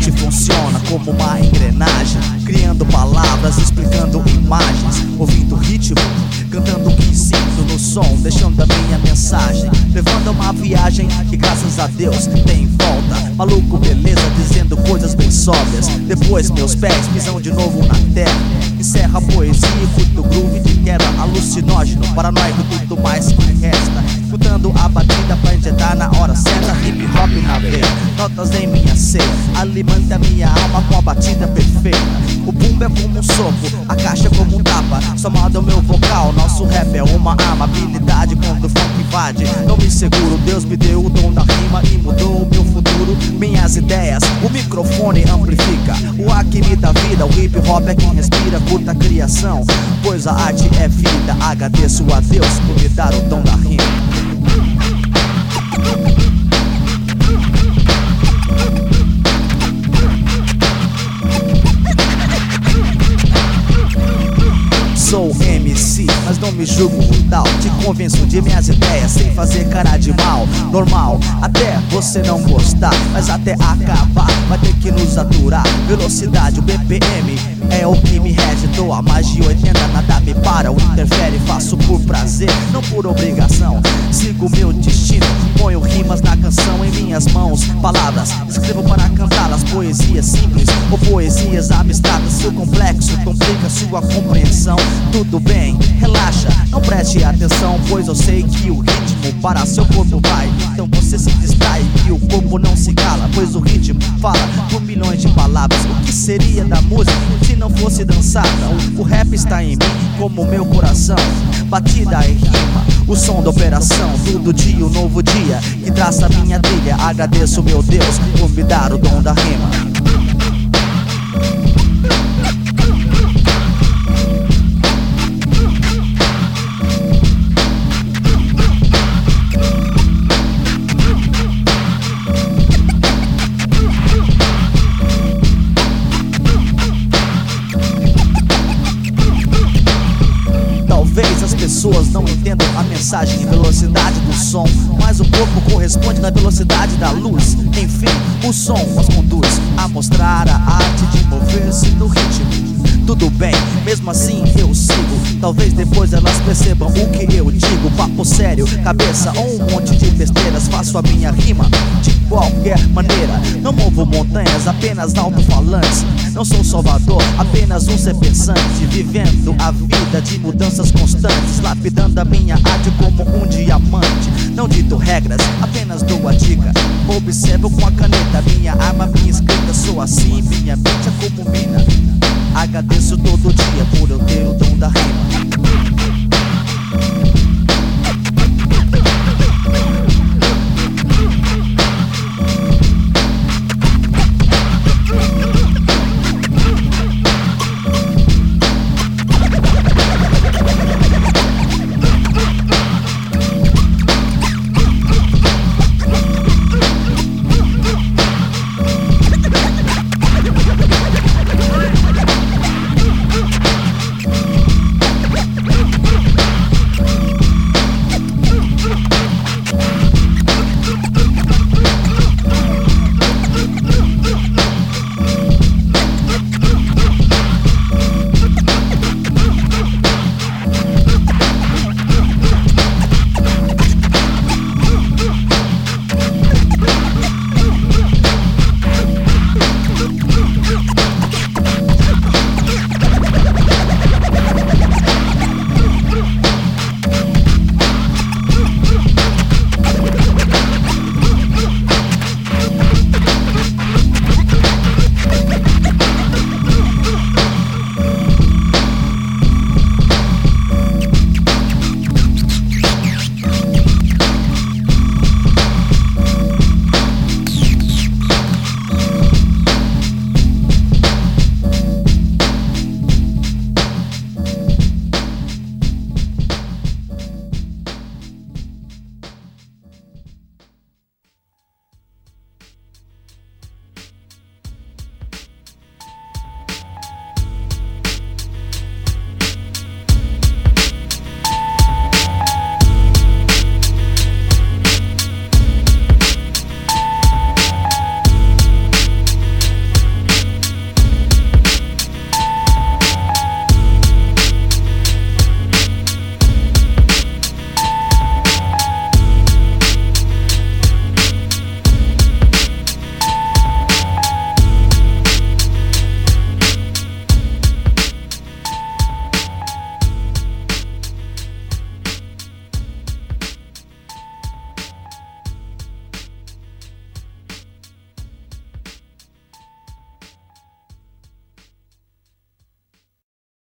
mente funciona como uma engrenagem, criando palavras, explicando imagens, ouvindo ritmo, cantando o que sinto no som, deixando a minha mensagem, levando uma viagem que graças a Deus tem volta. Maluco, beleza, dizendo coisas bem sóbrias. Depois meus pés pisam de novo na terra. Encerra a poesia e curto o groove de queda, alucinógeno, paranoico, tudo mais que resta. Escutando a batida pra injetar na hora certa, hip hop na veia, notas em minha ceia, alimenta minha alma com a batida perfeita. O boom é como um soco, a caixa é como um tapa, somado ao meu vocal, nosso rap é uma arma, habilidade quando o funk invade. Não me seguro, Deus me deu o dom da rima e mudou o meu futuro, minhas ideias, o microfone amplifica, o ar que me dá vida, o hip hop é quem respira, curta a criação, pois a arte é vida. Agradeço a Deus por me dar o dom da rima. Sou MC, mas não me julgo tal. Te convenço de minhas ideias sem fazer cara de mal. Normal, até você não gostar, mas até acabar vai ter que nos aturar. Velocidade, o BPM é o que me rege. Tô a mais de 80, nada me para ou interfere. Faço por prazer, não por obrigação. Sigo meu destino, ponho rimas na canção em minhas mãos. Palavras, escrevo para cantá-las. Poesias simples ou poesias abstratas. Seu complexo complica sua compreensão. Tudo bem, relaxa, não preste atenção, pois eu sei que o ritmo para seu corpo vai. Então você se distrai e o corpo não se cala, pois o ritmo fala por milhões de palavras. O que seria da música se não fosse dançada? O rap está em mim como meu coração, batida e rima, o som da operação. Todo dia um novo dia que traça minha trilha. Agradeço meu Deus por me dar o dom da rima. Talvez as pessoas não entendam a mensagem e velocidade do som, mas o corpo corresponde na velocidade da luz. Enfim, o som as conduz a mostrar a arte de mover-se no ritmo. Tudo bem, mesmo assim eu sigo. Talvez depois elas percebam o que eu digo. Papo sério, cabeça ou um monte de besteiras. Faço a minha rima de qualquer maneira. Não movo montanhas, apenas alto-falantes. Não sou salvador, apenas um ser pensante, vivendo a vida de mudanças constantes, lapidando a minha arte como um diamante. Não dito regras, apenas dou a dica. Observo com a caneta minha arma